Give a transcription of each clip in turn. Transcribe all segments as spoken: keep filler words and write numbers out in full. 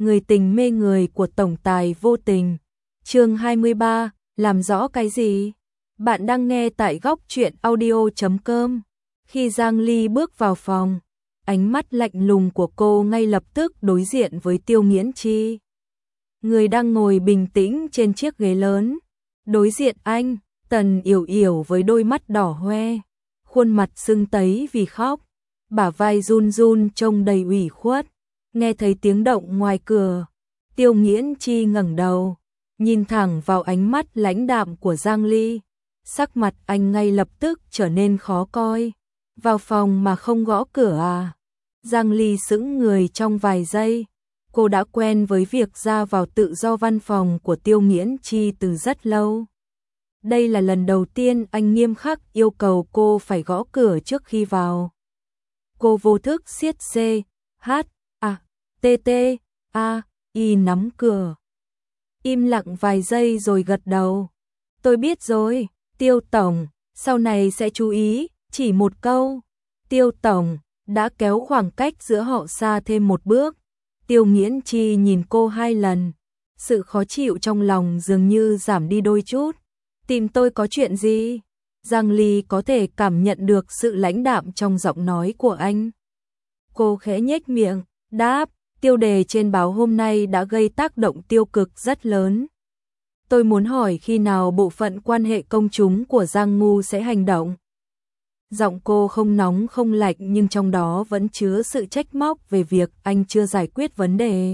người tình mê người của tổng tài vô tình. Chương hai mươi ba, làm rõ cái gì? Bạn đang nghe tại góc truyện audio chấm com. Khi Giang Ly bước vào phòng, ánh mắt lạnh lùng của cô ngay lập tức đối diện với Tiêu Nghiễn Chi. Người đang ngồi bình tĩnh trên chiếc ghế lớn. Đối diện anh, Tần Yểu Yểu với đôi mắt đỏ hoe, khuôn mặt sưng tấy vì khóc, bả vai run run trông đầy ủy khuất. Nghe thấy tiếng động ngoài cửa, Tiêu Nghiễn Chi ngẩng đầu, nhìn thẳng vào ánh mắt lãnh đạm của Giang Ly. Sắc mặt anh ngay lập tức trở nên khó coi. Vào phòng mà không gõ cửa à? Giang Ly sững người trong vài giây. Cô đã quen với việc ra vào tự do văn phòng của Tiêu Nghiễn Chi từ rất lâu. Đây là lần đầu tiên anh nghiêm khắc yêu cầu cô phải gõ cửa trước khi vào. Cô vô thức siết C, H, A, T, T, A, I nắm cửa. Im lặng vài giây rồi gật đầu. Tôi biết rồi, Tiêu Tổng, sau này sẽ chú ý, chỉ một câu. Tiêu Tổng đã kéo khoảng cách giữa họ xa thêm một bước. Tiêu Nghiễn Chi nhìn cô hai lần. Sự khó chịu trong lòng dường như giảm đi đôi chút. Tìm tôi có chuyện gì? Giang Ly có thể cảm nhận được sự lãnh đạm trong giọng nói của anh. Cô khẽ nhếch miệng, đáp, tiêu đề trên báo hôm nay đã gây tác động tiêu cực rất lớn. Tôi muốn hỏi khi nào bộ phận quan hệ công chúng của Giang Ngu sẽ hành động? Giọng cô không nóng không lạnh nhưng trong đó vẫn chứa sự trách móc về việc anh chưa giải quyết vấn đề.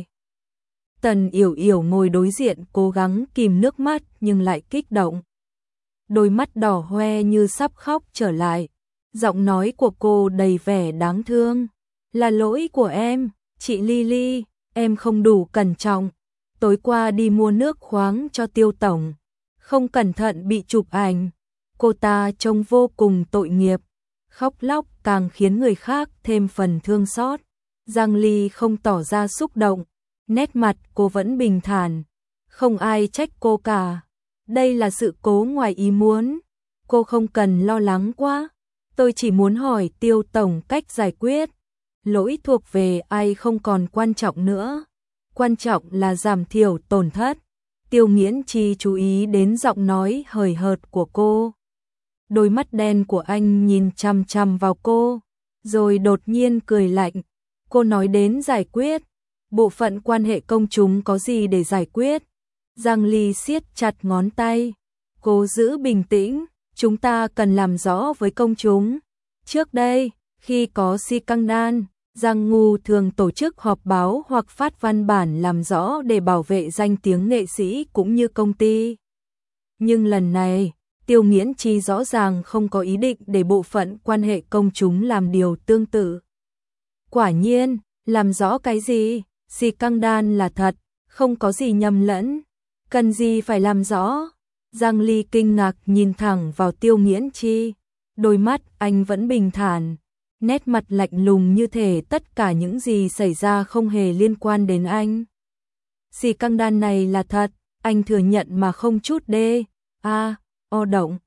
Tần Yểu Yểu ngồi đối diện cố gắng kìm nước mắt nhưng lại kích động. Đôi mắt đỏ hoe như sắp khóc trở lại. Giọng nói của cô đầy vẻ đáng thương. Là lỗi của em, chị Lily, em không đủ cẩn trọng. Tối qua đi mua nước khoáng cho Tiêu Tổng, không cẩn thận bị chụp ảnh. Cô ta trông vô cùng tội nghiệp. Khóc lóc càng khiến người khác thêm phần thương xót. Giang Ly không tỏ ra xúc động. Nét mặt cô vẫn bình thản. Không ai trách cô cả. Đây là sự cố ngoài ý muốn. Cô không cần lo lắng quá. Tôi chỉ muốn hỏi Tiêu Tổng cách giải quyết. Lỗi thuộc về ai không còn quan trọng nữa. Quan trọng là giảm thiểu tổn thất. Tiêu Nghiễn Chi chú ý đến giọng nói hời hợt của cô. Đôi mắt đen của anh nhìn chằm chằm vào cô, rồi đột nhiên cười lạnh. Cô nói đến giải quyết. Bộ phận quan hệ công chúng có gì để giải quyết? Giang Ly siết chặt ngón tay. Cô giữ bình tĩnh. Chúng ta cần làm rõ với công chúng. Trước đây, khi có si căng đan, Giang Ngu thường tổ chức họp báo hoặc phát văn bản làm rõ để bảo vệ danh tiếng nghệ sĩ cũng như công ty. Nhưng lần này, Tiêu Nghiễn Chi rõ ràng không có ý định để bộ phận quan hệ công chúng làm điều tương tự. Quả nhiên, làm rõ cái gì? Si căng đan là thật, không có gì nhầm lẫn. Cần gì phải làm rõ? Giang Ly kinh ngạc nhìn thẳng vào Tiêu Nghiễn Chi. Đôi mắt anh vẫn bình thản. Nét mặt lạnh lùng như thể tất cả những gì xảy ra không hề liên quan đến anh. Si căng đan này là thật, anh thừa nhận mà không chút đê, a, o động.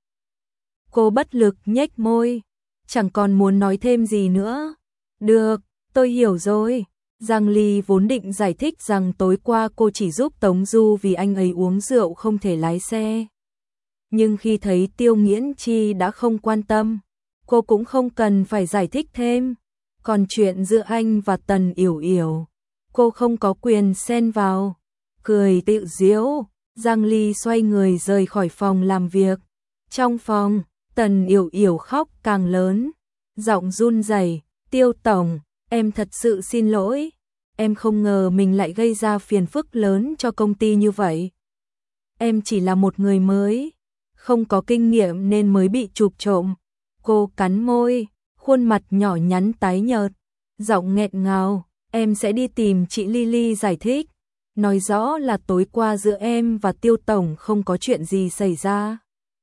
Cô bất lực nhếch môi, chẳng còn muốn nói thêm gì nữa. Được, tôi hiểu rồi. Giang Ly vốn định giải thích rằng tối qua cô chỉ giúp Tống Du vì anh ấy uống rượu không thể lái xe. Nhưng khi thấy Tiêu Nghiễn Chi đã không quan tâm, cô cũng không cần phải giải thích thêm. Còn chuyện giữa anh và Tần Yểu Yểu, cô không có quyền xen vào. Cười tự giễu, Giang Ly xoay người rời khỏi phòng làm việc. Trong phòng, Tần Yểu Yểu khóc càng lớn, giọng run rẩy, Tiêu Tổng, em thật sự xin lỗi. Em không ngờ mình lại gây ra phiền phức lớn cho công ty như vậy. Em chỉ là một người mới, không có kinh nghiệm nên mới bị chụp trộm. Cô cắn môi, khuôn mặt nhỏ nhắn tái nhợt, giọng nghẹn ngào, em sẽ đi tìm chị Lily giải thích, nói rõ là tối qua giữa em và Tiêu Tổng không có chuyện gì xảy ra.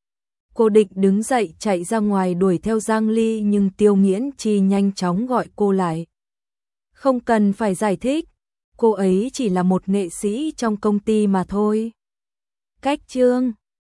Cô định đứng dậy chạy ra ngoài đuổi theo Giang Ly nhưng Tiêu Nghiễn Chi nhanh chóng gọi cô lại. Không cần phải giải thích, cô ấy chỉ là một nghệ sĩ trong công ty mà thôi. Cách chương